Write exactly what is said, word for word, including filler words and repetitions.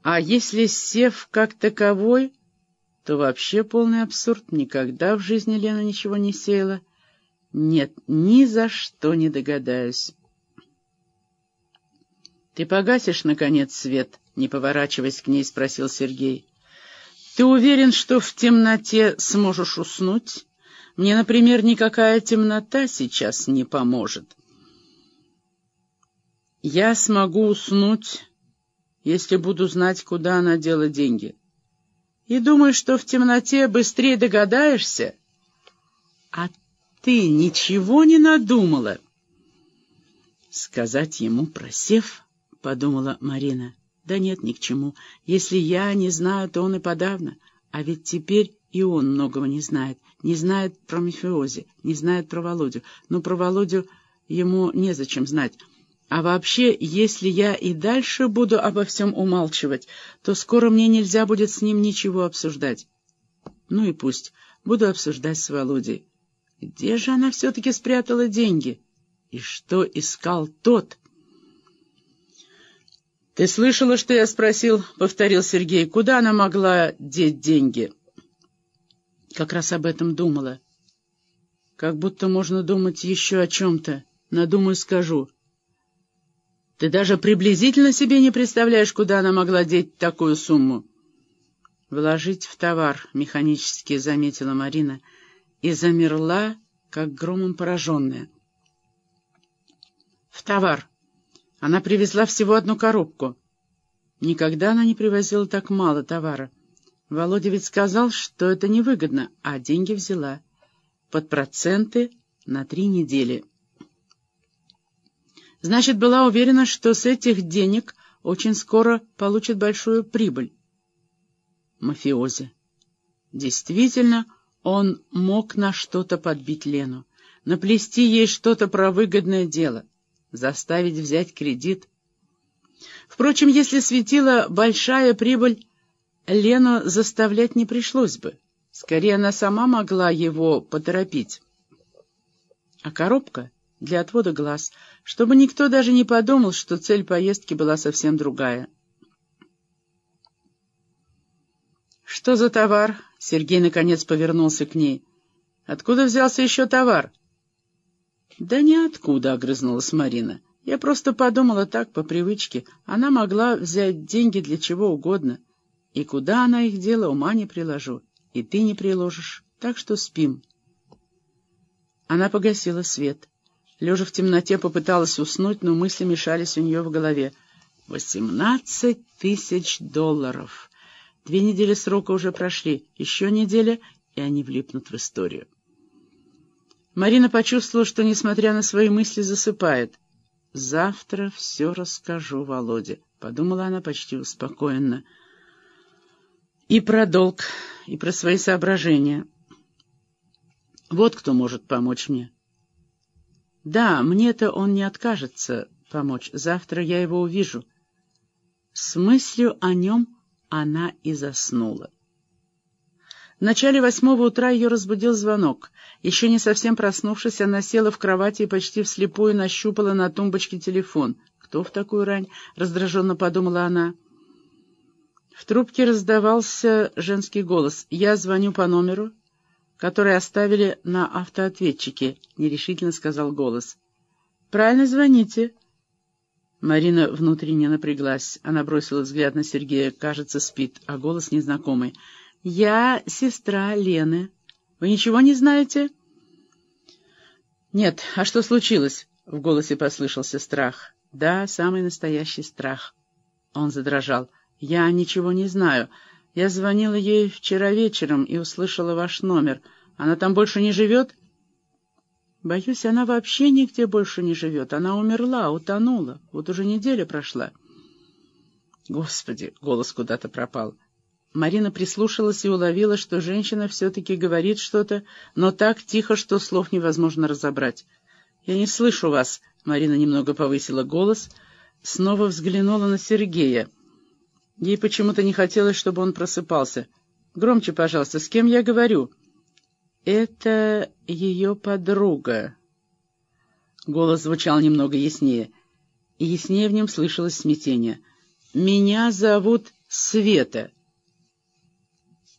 А если сев как таковой, то вообще полный абсурд. Никогда в жизни Лена ничего не сеяла. Нет, ни за что не догадаюсь. «Ты погасишь, наконец, свет?» — не поворачиваясь к ней, спросил Сергей. «Ты уверен, что в темноте сможешь уснуть? Мне, например, никакая темнота сейчас не поможет». «Я смогу уснуть, если буду знать, куда она дела деньги. И думаю, что в темноте быстрее догадаешься. А ты ничего не надумала?» «Сказать ему про сейф?» — подумала Марина. «Да нет, ни к чему. Если я не знаю, то он и подавно. А ведь теперь и он многого не знает. Не знает про мафиози, не знает про Володю. Но про Володю ему незачем знать. А вообще, если я и дальше буду обо всем умалчивать, то скоро мне нельзя будет с ним ничего обсуждать. Ну и пусть. Буду обсуждать с Володей. Где же она все-таки спрятала деньги? И что искал тот?» «Ты слышала, что я спросил?» — повторил Сергей. «Куда она могла деть деньги?» «Как раз об этом думала. Как будто можно думать еще о чем-то. Надумаю, скажу. Ты даже приблизительно себе не представляешь, куда она могла деть такую сумму?» «Вложить в товар», — механически заметила Марина, и замерла, как громом пораженная. «В товар. Она привезла всего одну коробку. Никогда она не привозила так мало товара. Володя ведь сказал, что это невыгодно, а деньги взяла. Под проценты на три недели. Значит, была уверена, что с этих денег очень скоро получит большую прибыль. Мафиози. Действительно, он мог на что-то подбить Лену, наплести ей что-то про выгодное дело, заставить взять кредит. Впрочем, если светила большая прибыль, Лену заставлять не пришлось бы. Скорее, она сама могла его поторопить. А коробка для отвода глаз, чтобы никто даже не подумал, что цель поездки была совсем другая. «Что за товар?» — Сергей наконец повернулся к ней. «Откуда взялся еще товар?» «Да ниоткуда», — огрызнулась Марина. «Я просто подумала так, по привычке. Она могла взять деньги для чего угодно. И куда она их дела, ума не приложу. И ты не приложишь. Так что спим». Она погасила свет. Лежа в темноте, попыталась уснуть, но мысли мешались у нее в голове. «Восемнадцать тысяч долларов. Две недели срока уже прошли. Еще неделя, и они влипнут в историю». Марина почувствовала, что, несмотря на свои мысли, засыпает. «Завтра все расскажу Володе», — подумала она почти успокоенно. «И про долг, и про свои соображения. Вот кто может помочь мне. Да, мне-то он не откажется помочь. Завтра я его увижу». С мыслью о нем она и заснула. В начале восьмого утра ее разбудил звонок. Еще не совсем проснувшись, она села в кровати и почти вслепую нащупала на тумбочке телефон. «Кто в такую рань?» — раздраженно подумала она. В трубке раздавался женский голос. «Я звоню по номеру, который оставили на автоответчике», — нерешительно сказал голос. «Правильно звоните». Марина внутренне напряглась. Она бросила взгляд на Сергея. Кажется, спит, а голос незнакомый. «Я сестра Лены. Вы ничего не знаете?» «Нет. А что случилось?» — в голосе послышался страх. «Да, самый настоящий страх». Он задрожал. «Я ничего не знаю. Я звонила ей вчера вечером и услышала ваш номер. Она там больше не живет?» «Боюсь, она вообще нигде больше не живет. Она умерла, утонула. Вот уже неделя прошла». «Господи!» — голос куда-то пропал. Марина прислушалась и уловила, что женщина все-таки говорит что-то, но так тихо, что слов невозможно разобрать. «Я не слышу вас», — Марина немного повысила голос, снова взглянула на Сергея. Ей почему-то не хотелось, чтобы он просыпался. «Громче, пожалуйста, с кем я говорю?» «Это ее подруга». Голос звучал немного яснее, и яснее в нем слышалось смятение. «Меня зовут Света.